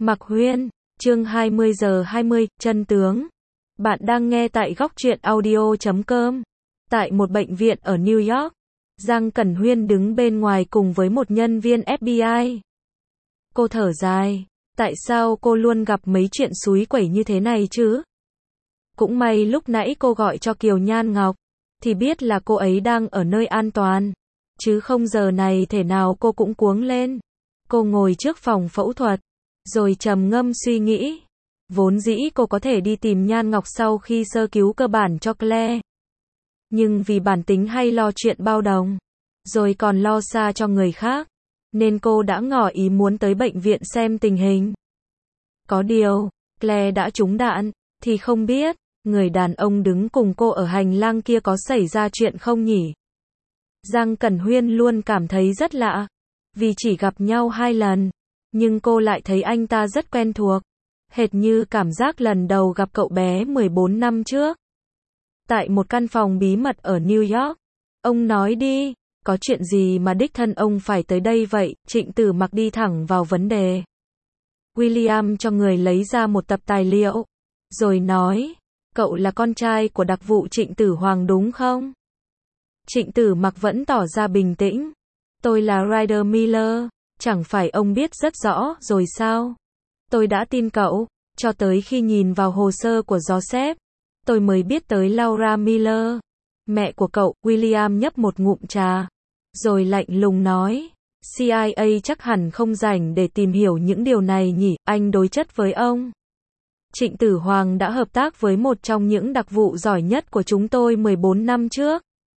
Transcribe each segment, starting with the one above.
Mạc Huyên, chương 20 giờ 20, chân tướng. Bạn đang nghe tại góc truyện audio.com. Tại một bệnh viện ở New York, Giang Cẩn Huyên đứng bên ngoài cùng với một nhân viên FBI. Cô thở dài, tại sao cô luôn gặp mấy chuyện xúi quẩy như thế này chứ? Cũng may lúc nãy cô gọi cho Kiều Nhan Ngọc, thì biết là cô ấy đang ở nơi an toàn, chứ không giờ này thể nào cô cũng cuống lên. Cô ngồi trước phòng phẫu thuật, rồi trầm ngâm suy nghĩ. Vốn dĩ cô có thể đi tìm Nhan Ngọc sau khi sơ cứu cơ bản cho Claire. Nhưng vì bản tính hay lo chuyện bao đồng, rồi còn lo xa cho người khác, nên cô đã ngỏ ý muốn tới bệnh viện xem tình hình. Có điều, Claire đã trúng đạn, thì không biết, người đàn ông đứng cùng cô ở hành lang kia có xảy ra chuyện không nhỉ? Giang Cẩn Huyên luôn cảm thấy rất lạ, vì chỉ gặp nhau 2 lần, nhưng cô lại thấy anh ta rất quen thuộc, hệt như cảm giác lần đầu gặp cậu bé 14 năm trước. Tại một căn phòng bí mật ở New York, ông nói đi, có chuyện gì mà đích thân ông phải tới đây vậy? Trịnh Tử Mặc đi thẳng vào vấn đề. William cho người lấy ra một tập tài liệu, rồi nói, cậu là con trai của đặc vụ Trịnh Tử Hoàng đúng không? Trịnh Tử Mặc vẫn tỏ ra bình tĩnh. Tôi là Ryder Miller, chẳng phải ông biết rất rõ rồi sao? Tôi đã tin cậu, cho tới khi nhìn vào hồ sơ của Joseph, tôi mới biết tới Laura Miller, mẹ của cậu. William nhấp một ngụm trà, rồi lạnh lùng nói, CIA chắc hẳn không rảnh để tìm hiểu những điều này nhỉ? Anh đối chất với ông. Trịnh Tử Hoàng đã hợp tác với một trong những đặc vụ giỏi nhất của chúng tôi 14 năm trước,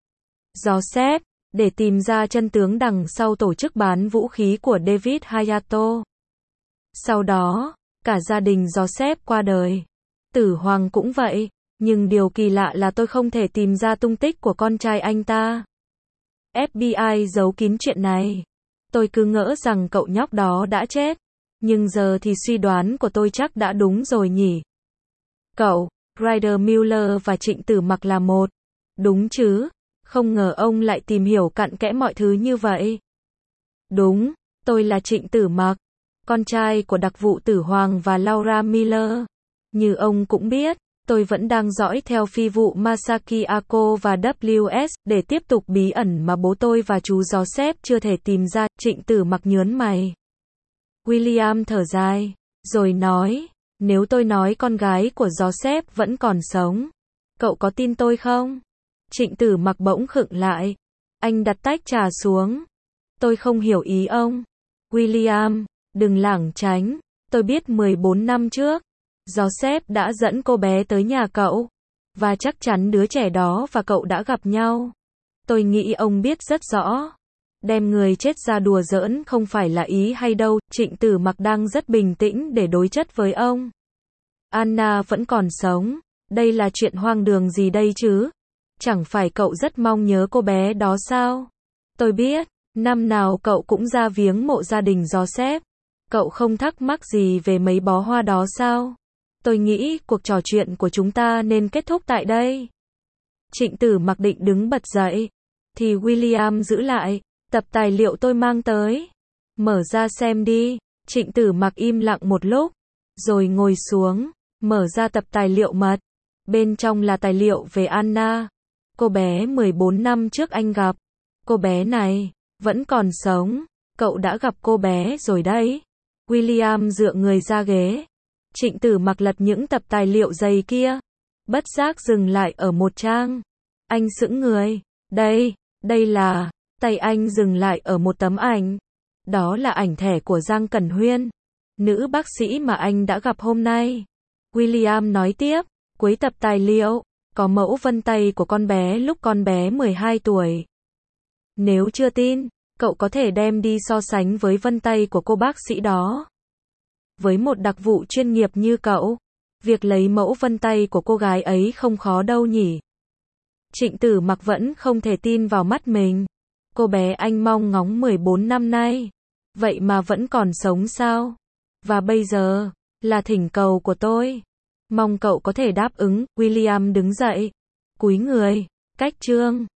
Joseph, để tìm ra chân tướng đằng sau tổ chức bán vũ khí của David Hayato. Sau đó, cả gia đình Joseph qua đời. Tử Hoàng cũng vậy, nhưng điều kỳ lạ là tôi không thể tìm ra tung tích của con trai anh ta. FBI giấu kín chuyện này. Tôi cứ ngỡ rằng cậu nhóc đó đã chết, nhưng giờ thì suy đoán của tôi chắc đã đúng rồi nhỉ. Cậu, Ryder Miller và Trịnh Tử Mặc là một, đúng chứ? Không ngờ ông lại tìm hiểu cặn kẽ mọi thứ như vậy. Đúng, tôi là Trịnh Tử Mặc, con trai của đặc vụ Tử Hoàng và Laura Miller. Như ông cũng biết, tôi vẫn đang dõi theo phi vụ Masaki Ako và WS, để tiếp tục bí ẩn mà bố tôi và chú Joseph chưa thể tìm ra. Trịnh Tử Mặc nhớn mày. William thở dài, rồi nói, nếu tôi nói con gái của Joseph vẫn còn sống, cậu có tin tôi không? Trịnh Tử Mặc bỗng khựng lại. Anh đặt tách trà xuống. Tôi không hiểu ý ông. William, đừng lảng tránh. Tôi biết 14 năm trước, Joseph đã dẫn cô bé tới nhà cậu, và chắc chắn đứa trẻ đó và cậu đã gặp nhau. Tôi nghĩ ông biết rất rõ. Đem người chết ra đùa giỡn không phải là ý hay đâu. Trịnh Tử Mặc đang rất bình tĩnh để đối chất với ông. Anna vẫn còn sống. Đây là chuyện hoang đường gì đây chứ? Chẳng phải cậu rất mong nhớ cô bé đó sao? Tôi biết, năm nào cậu cũng ra viếng mộ gia đình Joseph. Cậu không thắc mắc gì về mấy bó hoa đó sao? Tôi nghĩ cuộc trò chuyện của chúng ta nên kết thúc tại đây. Trịnh Tử Mặc định đứng bật dậy, thì William giữ lại, tập tài liệu tôi mang tới. Mở ra xem đi. Trịnh Tử Mặc im lặng một lúc, rồi ngồi xuống, mở ra tập tài liệu mật. Bên trong là tài liệu về Anna, cô bé 14 năm trước anh gặp. Cô bé này vẫn còn sống. Cậu đã gặp cô bé rồi đấy. William dựa người ra ghế. Trịnh Tử Mặc lật những tập tài liệu dày kia, bất giác dừng lại ở một trang. Anh sững người. Đây là... Tay anh dừng lại ở một tấm ảnh. Đó là ảnh thẻ của Giang Cẩn Huyên, nữ bác sĩ mà anh đã gặp hôm nay. William nói tiếp, cuối tập tài liệu có mẫu vân tay của con bé lúc con bé 12 tuổi. Nếu chưa tin, cậu có thể đem đi so sánh với vân tay của cô bác sĩ đó. Với một đặc vụ chuyên nghiệp như cậu, việc lấy mẫu vân tay của cô gái ấy không khó đâu nhỉ? Trịnh Tử Mặc vẫn không thể tin vào mắt mình. Cô bé anh mong ngóng 14 năm nay, vậy mà vẫn còn sống sao? Và bây giờ, là thỉnh cầu của tôi. Mong cậu có thể đáp ứng. William đứng dậy, cúi người, cách chương.